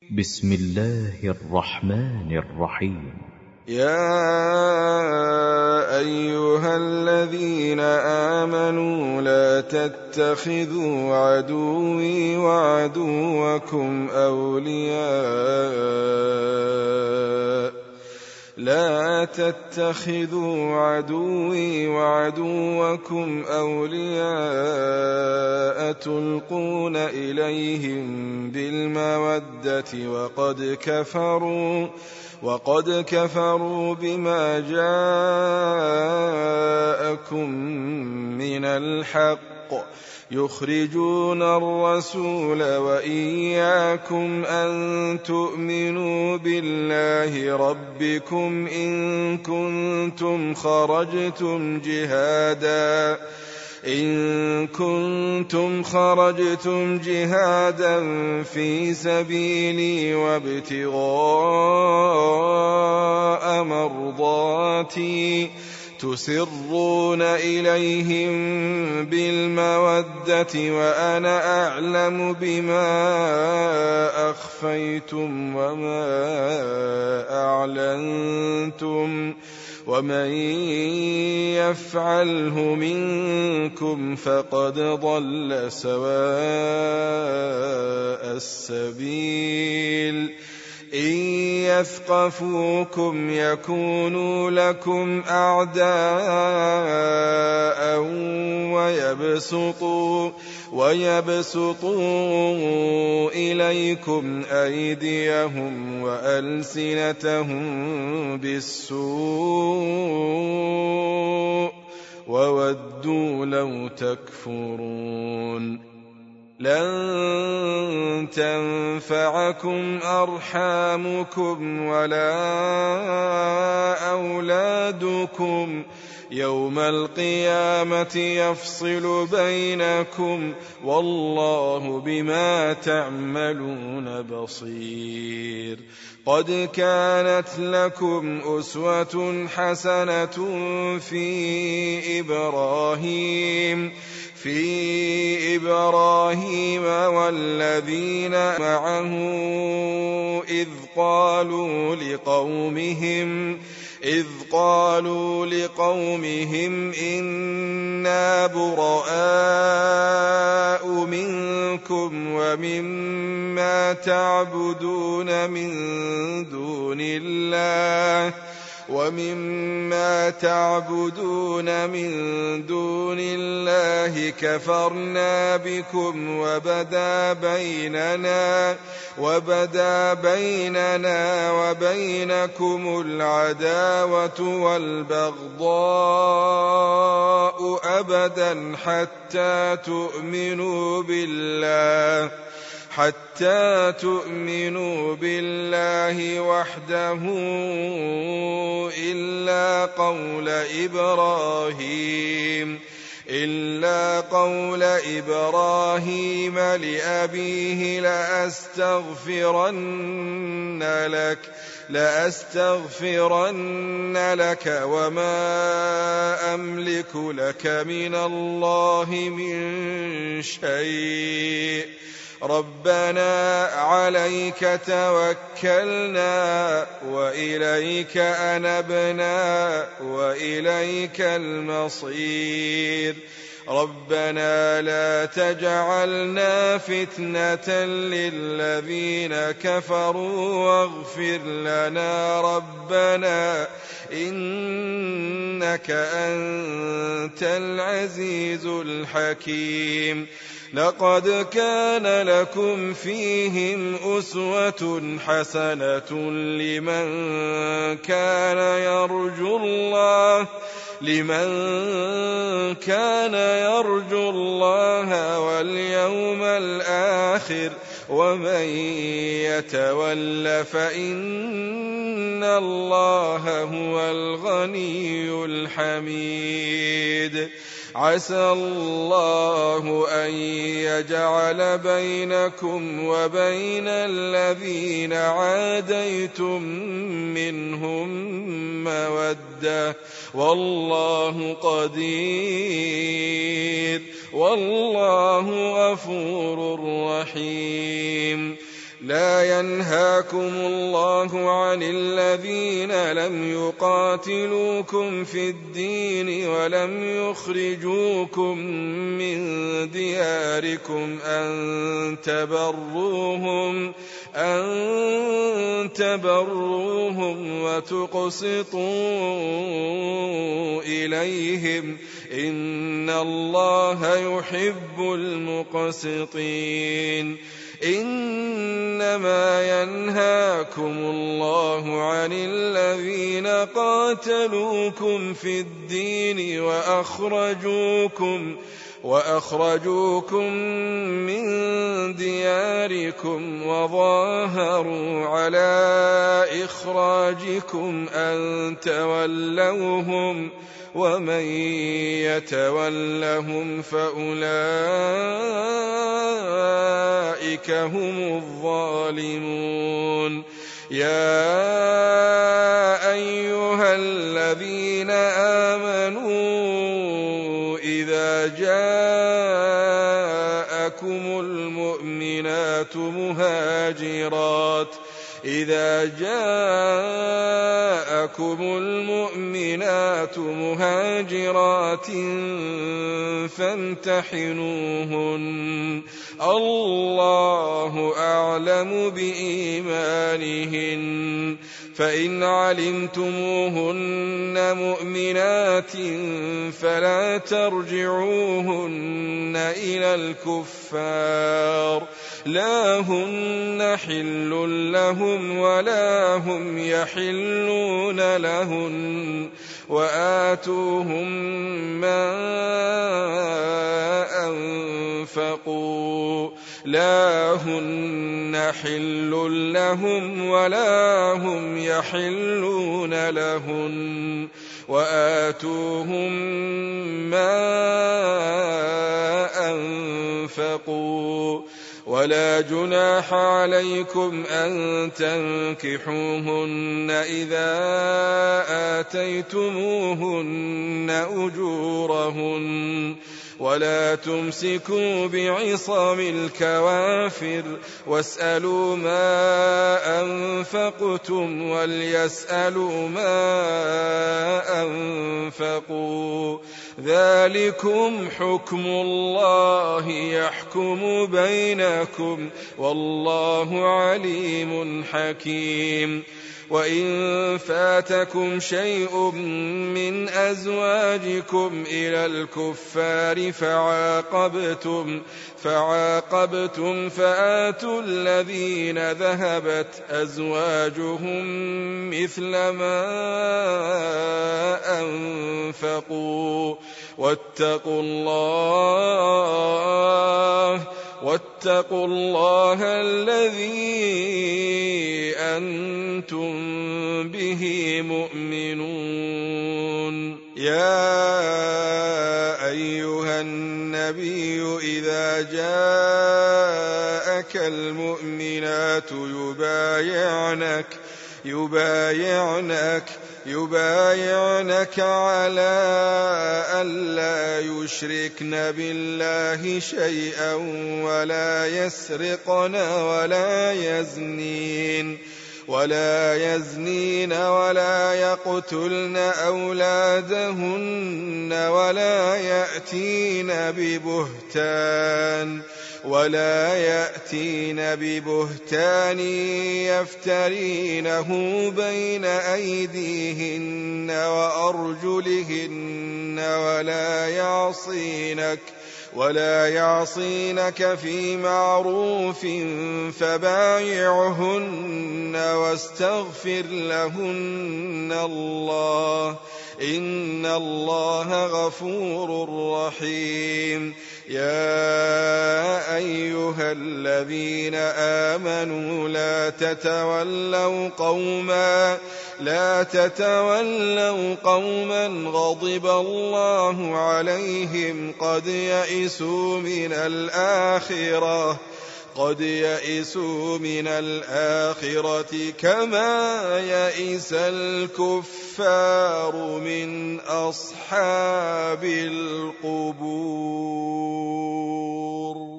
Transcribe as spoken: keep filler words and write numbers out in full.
بسم الله الرحمن الرحيم. يا أيها الذين آمنوا لا تتخذوا عدوي وعدوكم أولياء لا تتخذوا عدوي وعدوكم أولياء تلقون إليهم بالمودة وقد كفروا وقد كفروا بما جاءكم من الحق يخرجون الرسول وإياكم أن تؤمنوا بالله ربكم إن كنتم خرجتم جهادا إن كنتم خرجتم جهادا في سبيلي وابتغاء مرضاتي تسرون إليهم بالمودة وأنا أعلم بما أخفيتم وما أعلنتم ومن يفعله منكم فقد ضل سواء السبيل إن يثقفوكم يكونوا لكم أعداء ويبسطوا, ويبسطوا إليكم أيديهم وألسنتهم بالسوء وودوا لو تكفرون. لن تنفعكم أرحامكم ولا أولادكم يوم القيامة يفصل بينكم والله بما تعملون بصير. قد كانت لكم أسوة حسنة في إبراهيم في إبراهيم والذين معه إذ قالوا لقومهم إذ قالوا لقومهم إنا براء منكم ومما تعبدون من دون الله ومما تعبدون من دون الله كفرنا بكم وبدا بيننا وبدا بيننا وبينكم العداوة والبغضاء أبدا حتى تؤمنوا بالله حتى تؤمنوا بالله وحده إلا قول إبراهيم إلا قول إبراهيم لأبيه لأستغفرن لك لأستغفرن لك وما أملك لك من الله من شيء ربنا عليك توكلنا وإليك أنبنا وإليك المصير. ربنا لا تجعلنا فتنة للذين كفروا واغفر لنا ربنا إنك أنت العزيز الحكيم. لقد كان لكم فيهم أسوة حسنة لمن كان يرجو الله لمن كان يرجو الله واليوم الآخر ومن يتول فإن الله هو الغني الحميد. عسى الله أن يجعل بينكم وبين الذين عاديتم منهم مودة والله قدير والله غفور رحيم. لا ينهاكم الله عن الذين لم يقاتلوكم في الدين ولم يخرجوكم من دياركم أن تبروهم أن تبروهم وتقسطوا إليهم إن الله يحب المقسطين. إنما ينهاكم الله عن الذين قاتلوكم في الدين وأخرجوكم وأخرجوكم من دياركم وظاهروا على إخراجكم أن تولوهم ومن يتولهم فأولئك هم الظالمون. يا أيها الذين آمنوا إذا جاءكم المؤمنات مهاجرات إذا جاءكم المؤمنات مهاجرات فامتحنوهن الله أعلم بإيمانهن فإن علمتموهن مؤمنات فلا ترجعوهن إلى الكفار لا هن حل لهم ولا هم يحلون لهن وآتوهم ما أنفقوا لا هن حل لهم ولا هم يحلون لهن وآتوهم ما أنفقوا ولا جناح عليكم أن تنكحوهن إذا آتيتموهن أجورهن ولا تمسكوا بعصم الكوافر واسألوا ما أنفقتم وليسألوا ما أنفقوا ذلكم حكم الله يحكم بينكم والله عليم حكيم. وإن فاتكم شيء من أزواجكم إلى الكفار فعاقبتم فعاقبتم فآتوا الذين ذهبت أزواجهم مثل ما أنفقوا واتقوا الله واتقوا الله الذي أنتم به مؤمنون. يا أيها النبي إذا جاءك المؤمنات يبايعنك يبايعنك يبايعنك على ألا يشركن بالله شيئا ولا يسرقن ولا يزنين ولا يزنين ولا يقتلن أولادهن ولا يأتين ببهتان ولا يأتين ببهتان يفترينه بين أيديهن وأرجلهن ولا يعصينك ولا يعصينك في معروف فبايعهن واستغفر لهن الله إن الله غفور رحيم. يا أيها الذين آمنوا لا تتولوا قوما لا تتولوا قوما غضب الله عليهم قد يئسوا من الآخرة قد يئسوا من الآخرة كما يئس الكفار من أصحاب القبور.